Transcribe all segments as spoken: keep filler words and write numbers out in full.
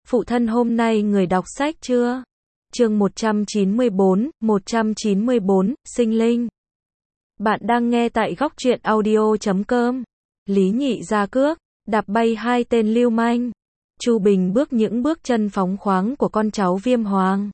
Phụ thân hôm nay người đọc sách chưa? Chương một trăm chín mươi bốn, một trăm chín mươi bốn, sinh linh. Bạn đang nghe tại góc truyện audio chấm com. Lý Nhị ra cước, đạp bay hai tên lưu manh. Chu Bình bước những bước chân phóng khoáng của con cháu Viêm Hoàng.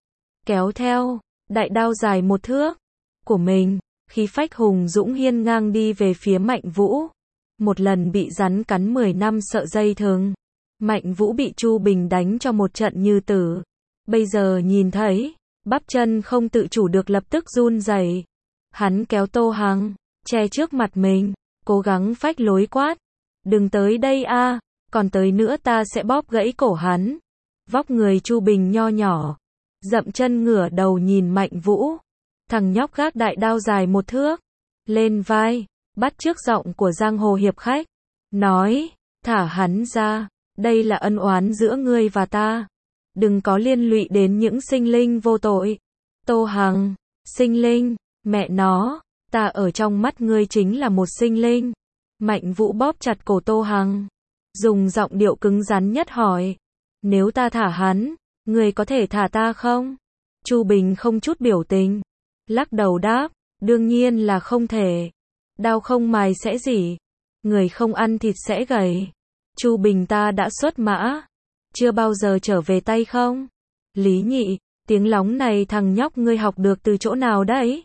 Kéo theo, đại đao dài một thước của mình, khí phách hùng dũng hiên ngang đi về phía Mạnh Vũ. Một lần bị rắn cắn mười năm sợ dây thừng. Mạnh Vũ bị Chu Bình đánh cho một trận như tử. Bây giờ nhìn thấy, bắp chân không tự chủ được lập tức run rẩy. Hắn kéo Tô Hằng, che trước mặt mình, cố gắng phách lối quát. Đừng tới đây a, còn tới nữa ta sẽ bóp gãy cổ hắn. Vóc người Chu Bình nho nhỏ, dậm chân ngửa đầu nhìn Mạnh Vũ. Thằng nhóc gác đại đao dài một thước, lên vai, bắt chước giọng của giang hồ hiệp khách. Nói, thả hắn ra, đây là ân oán giữa ngươi và ta. Đừng có liên lụy đến những sinh linh vô tội. Tô Hằng, sinh linh, mẹ nó, ta ở trong mắt ngươi chính là một sinh linh. Mạnh Vũ bóp chặt cổ Tô Hằng, dùng giọng điệu cứng rắn nhất hỏi. Nếu ta thả hắn, ngươi có thể thả ta không? Chu Bình không chút biểu tình, lắc đầu đáp, đương nhiên là không thể. Đao không mài sẽ gì, người không ăn thịt sẽ gầy. Chu Bình ta đã xuất mã, chưa bao giờ trở về tay không? Lý Nhị, tiếng lóng này thằng nhóc ngươi học được từ chỗ nào đấy?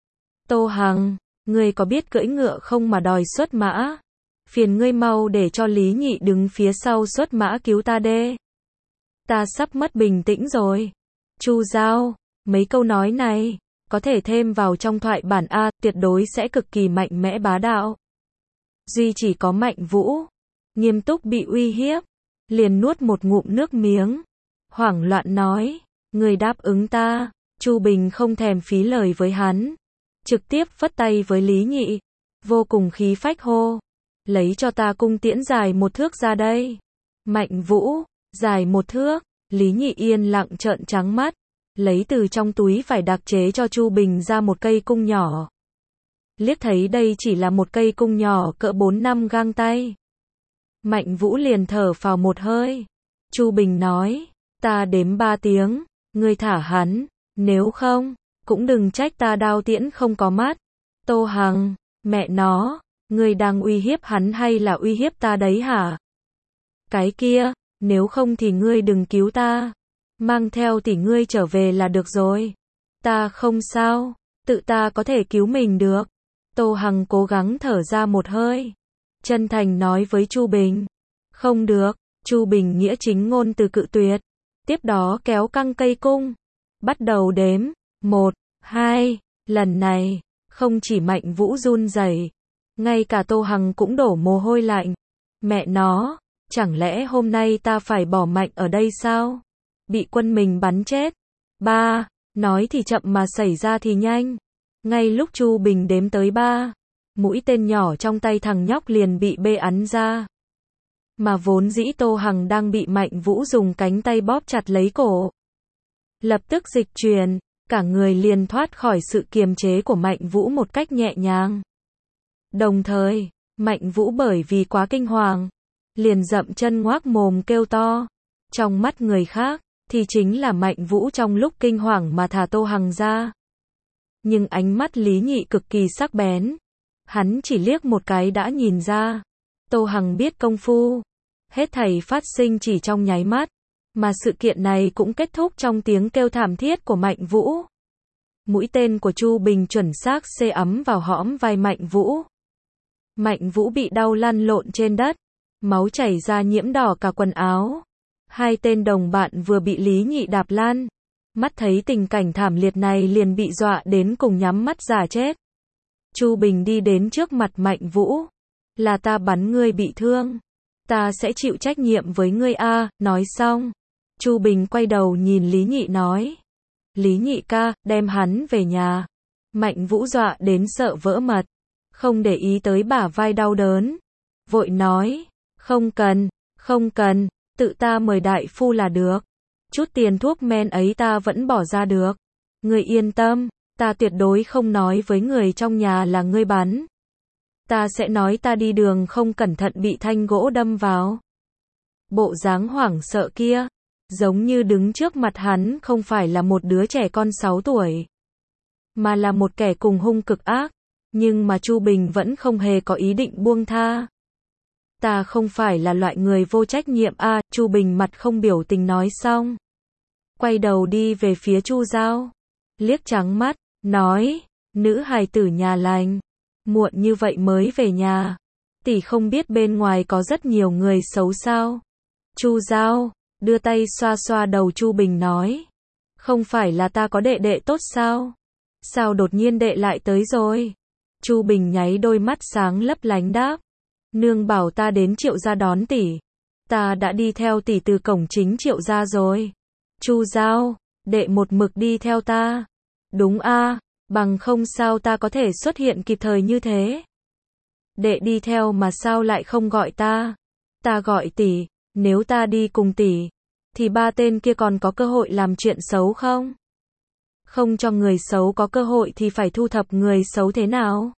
Tô Hằng, ngươi có biết cưỡi ngựa không mà đòi xuất mã? Phiền ngươi mau để cho Lý Nhị đứng phía sau xuất mã cứu ta đê. Ta sắp mất bình tĩnh rồi. Chu Giao, mấy câu nói này có thể thêm vào trong thoại bản A, tuyệt đối sẽ cực kỳ mạnh mẽ bá đạo. Duy chỉ có Mạnh Vũ nghiêm túc bị uy hiếp, liền nuốt một ngụm nước miếng, hoảng loạn nói, người đáp ứng ta. Chu Bình không thèm phí lời với hắn, trực tiếp phất tay với Lý Nhị, vô cùng khí phách hô, lấy cho ta cung tiễn dài một thước ra đây. Mạnh Vũ, dài một thước. Lý Nhị yên lặng trợn trắng mắt, lấy từ trong túi vải đặc chế cho Chu Bình ra một cây cung nhỏ. Liếc thấy đây chỉ là một cây cung nhỏ cỡ bốn năm gang tay, Mạnh Vũ liền thở phào một hơi. Chu Bình nói, ta đếm ba tiếng, ngươi thả hắn, nếu không, cũng đừng trách ta đao tiễn không có mắt. Tô Hằng, mẹ nó, ngươi đang uy hiếp hắn hay là uy hiếp ta đấy hả? Cái kia, nếu không thì ngươi đừng cứu ta, mang theo tỷ ngươi trở về là được rồi. Ta không sao, tự ta có thể cứu mình được. Tô Hằng cố gắng thở ra một hơi, chân thành nói với Chu Bình. Không được. Chu Bình nghĩa chính ngôn từ cự tuyệt. Tiếp đó kéo căng cây cung, bắt đầu đếm. Một, hai, lần này, không chỉ Mạnh Vũ run rẩy, ngay cả Tô Hằng cũng đổ mồ hôi lạnh. Mẹ nó, chẳng lẽ hôm nay ta phải bỏ Mạnh ở đây sao? Bị quân mình bắn chết. Ba, nói thì chậm mà xảy ra thì nhanh. Ngay lúc Chu Bình đếm tới ba, mũi tên nhỏ trong tay thằng nhóc liền bị bê ắn ra. Mà vốn dĩ Tô Hằng đang bị Mạnh Vũ dùng cánh tay bóp chặt lấy cổ. Lập tức dịch chuyển, cả người liền thoát khỏi sự kiềm chế của Mạnh Vũ một cách nhẹ nhàng. Đồng thời, Mạnh Vũ bởi vì quá kinh hoàng, liền dậm chân ngoác mồm kêu to. Trong mắt người khác, thì chính là Mạnh Vũ trong lúc kinh hoàng mà thả Tô Hằng ra. Nhưng ánh mắt Lý Nhị cực kỳ sắc bén. Hắn chỉ liếc một cái đã nhìn ra. Tô Hằng biết công phu. Hết thảy phát sinh chỉ trong nháy mắt. Mà sự kiện này cũng kết thúc trong tiếng kêu thảm thiết của Mạnh Vũ. Mũi tên của Chu Bình chuẩn xác xê ấm vào hõm vai Mạnh Vũ. Mạnh Vũ bị đau lăn lộn trên đất. Máu chảy ra nhiễm đỏ cả quần áo. Hai tên đồng bạn vừa bị Lý Nhị đạp lan. Mắt thấy tình cảnh thảm liệt này liền bị dọa đến cùng nhắm mắt giả chết. Chu Bình đi đến trước mặt Mạnh Vũ. Là ta bắn ngươi bị thương. Ta sẽ chịu trách nhiệm với ngươi a. Nói xong, Chu Bình quay đầu nhìn Lý Nhị nói. Lý Nhị ca, đem hắn về nhà. Mạnh Vũ dọa đến sợ vỡ mật. Không để ý tới bả vai đau đớn. Vội nói, không cần, không cần, tự ta mời đại phu là được. Chút tiền thuốc men ấy ta vẫn bỏ ra được. Ngươi yên tâm, ta tuyệt đối không nói với người trong nhà là ngươi bắn. Ta sẽ nói ta đi đường không cẩn thận bị thanh gỗ đâm vào. bộ dáng hoảng sợ kia, giống như đứng trước mặt hắn không phải là một đứa trẻ con sáu tuổi, mà là một kẻ cùng hung cực ác, nhưng mà Chu Bình vẫn không hề có ý định buông tha. Ta không phải là loại người vô trách nhiệm a, à, Chu Bình mặt không biểu tình nói xong, quay đầu đi về phía Chu Giao, liếc trắng mắt, nói, nữ hài tử nhà lành, muộn như vậy mới về nhà, tỷ không biết bên ngoài có rất nhiều người xấu sao? Chu Giao đưa tay xoa xoa đầu Chu Bình nói, không phải là ta có đệ đệ tốt sao? Sao đột nhiên đệ lại tới rồi? Chu Bình nháy đôi mắt sáng lấp lánh đáp, nương bảo ta đến Triệu gia đón tỷ, ta đã đi theo tỷ từ cổng chính Triệu gia rồi. Chu Giao, đệ một mực đi theo ta. Đúng a, bằng không sao ta có thể xuất hiện kịp thời như thế. Đệ đi theo mà sao lại không gọi ta? Ta gọi tỷ, nếu ta đi cùng tỷ, thì ba tên kia còn có cơ hội làm chuyện xấu không? Không cho người xấu có cơ hội thì phải thu thập người xấu thế nào?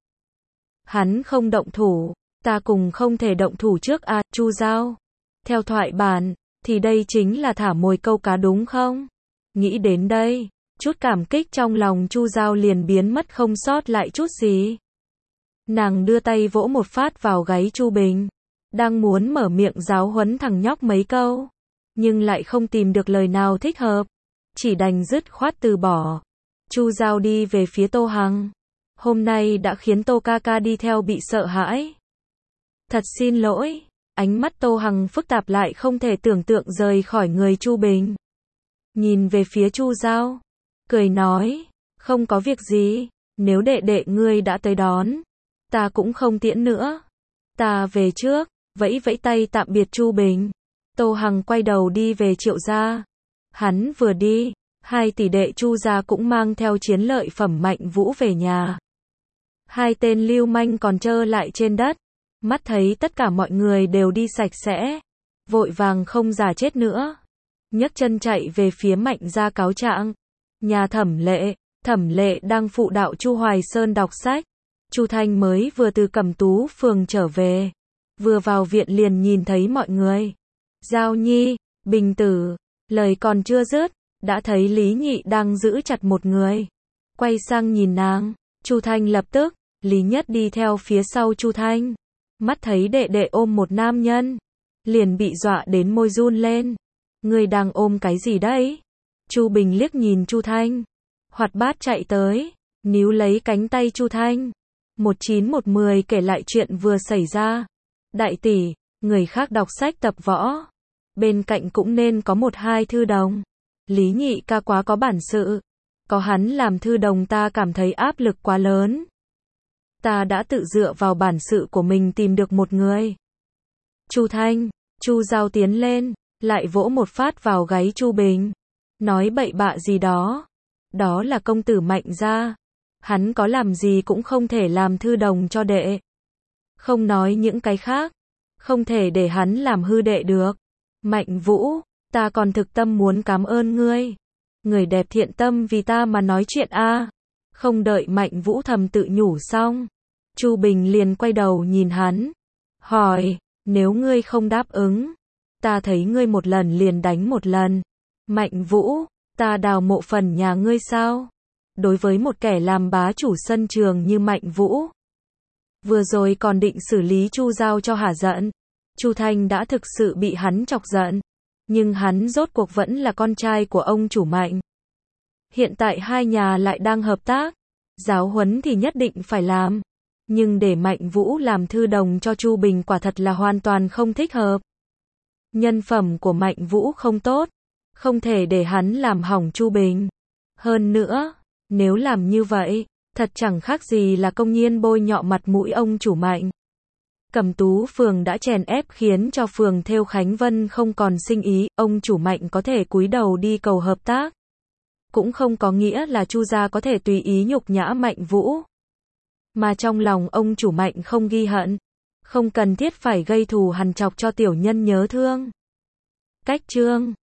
Hắn không động thủ, ta cùng không thể động thủ trước à, Chu Giao. Theo thoại bản, thì đây chính là thả mồi câu cá đúng không? Nghĩ đến đây, chút cảm kích trong lòng Chu Giao liền biến mất không sót lại chút gì. Nàng đưa tay vỗ một phát vào gáy Chu Bình, đang muốn mở miệng giáo huấn thằng nhóc mấy câu, nhưng lại không tìm được lời nào thích hợp, chỉ đành dứt khoát từ bỏ. Chu Giao đi về phía Tô Hằng, hôm nay đã khiến Tô ca ca đi theo bị sợ hãi. Thật xin lỗi, ánh mắt Tô Hằng phức tạp lại không thể tưởng tượng rời khỏi người Chu Bình. Nhìn về phía Chu Giao, cười nói, không có việc gì, nếu đệ đệ ngươi đã tới đón, ta cũng không tiễn nữa. Ta về trước, vẫy vẫy tay tạm biệt Chu Bình. Tô Hằng quay đầu đi về Triệu gia. Hắn vừa đi, hai tỷ đệ Chu gia cũng mang theo chiến lợi phẩm Mạnh Vũ về nhà. Hai tên lưu manh còn trơ lại trên đất, mắt thấy tất cả mọi người đều đi sạch sẽ, vội vàng không giả chết nữa, nhấc chân chạy về phía Mạnh gia cáo trạng. Nhà Thẩm Lệ, Thẩm Lệ đang phụ đạo Chu Hoài Sơn đọc sách. Chu Thanh mới vừa từ Cẩm Tú phường trở về, vừa vào viện liền nhìn thấy mọi người. Giao Nhi, Bình Tử, lời còn chưa dứt, đã thấy Lý Nhị đang giữ chặt một người. Quay sang nhìn nàng, Chu Thanh lập tức, Lý Nhất đi theo phía sau Chu Thanh. Mắt thấy đệ đệ ôm một nam nhân, liền bị dọa đến môi run lên. Người đang ôm cái gì đấy? Chu Bình liếc nhìn Chu Thanh, hoạt bát chạy tới, níu lấy cánh tay Chu Thanh. một chín một mười kể lại chuyện vừa xảy ra. Đại tỷ, người khác đọc sách tập võ, bên cạnh cũng nên có một hai thư đồng. Lý Nhị ca quá có bản sự, có hắn làm thư đồng ta cảm thấy áp lực quá lớn. Ta đã tự dựa vào bản sự của mình tìm được một người. Chu Thanh, Chu Giao tiến lên, lại vỗ một phát vào gáy Chu Bình, nói bậy bạ gì đó. Đó là công tử Mạnh gia, hắn có làm gì cũng không thể làm thư đồng cho đệ. Không nói những cái khác, không thể để hắn làm hư đệ được. Mạnh Vũ, ta còn thực tâm muốn cảm ơn ngươi. Người đẹp thiện tâm vì ta mà nói chuyện a. Không đợi Mạnh Vũ thầm tự nhủ xong, Chu Bình liền quay đầu nhìn hắn, hỏi, nếu ngươi không đáp ứng, ta thấy ngươi một lần liền đánh một lần. Mạnh Vũ, ta đào mộ phần nhà ngươi sao? Đối với một kẻ làm bá chủ sân trường như Mạnh Vũ, vừa rồi còn định xử lý Chu Giao cho hả giận. Chu Thanh đã thực sự bị hắn chọc giận, nhưng hắn rốt cuộc vẫn là con trai của ông chủ Mạnh. Hiện tại hai nhà lại đang hợp tác, giáo huấn thì nhất định phải làm, nhưng để Mạnh Vũ làm thư đồng cho Chu Bình quả thật là hoàn toàn không thích hợp. Nhân phẩm của Mạnh Vũ không tốt, không thể để hắn làm hỏng Chu Bình. Hơn nữa, nếu làm như vậy, thật chẳng khác gì là công nhiên bôi nhọ mặt mũi ông chủ Mạnh. Cẩm Tú phường đã chèn ép khiến cho phường Thêu Khánh Vân không còn sinh ý, ông chủ Mạnh có thể cúi đầu đi cầu hợp tác, cũng không có nghĩa là Chu gia có thể tùy ý nhục nhã Mạnh Vũ. Mà trong lòng ông chủ Mạnh không ghi hận, không cần thiết phải gây thù hằn chọc cho tiểu nhân nhớ thương. Cách chương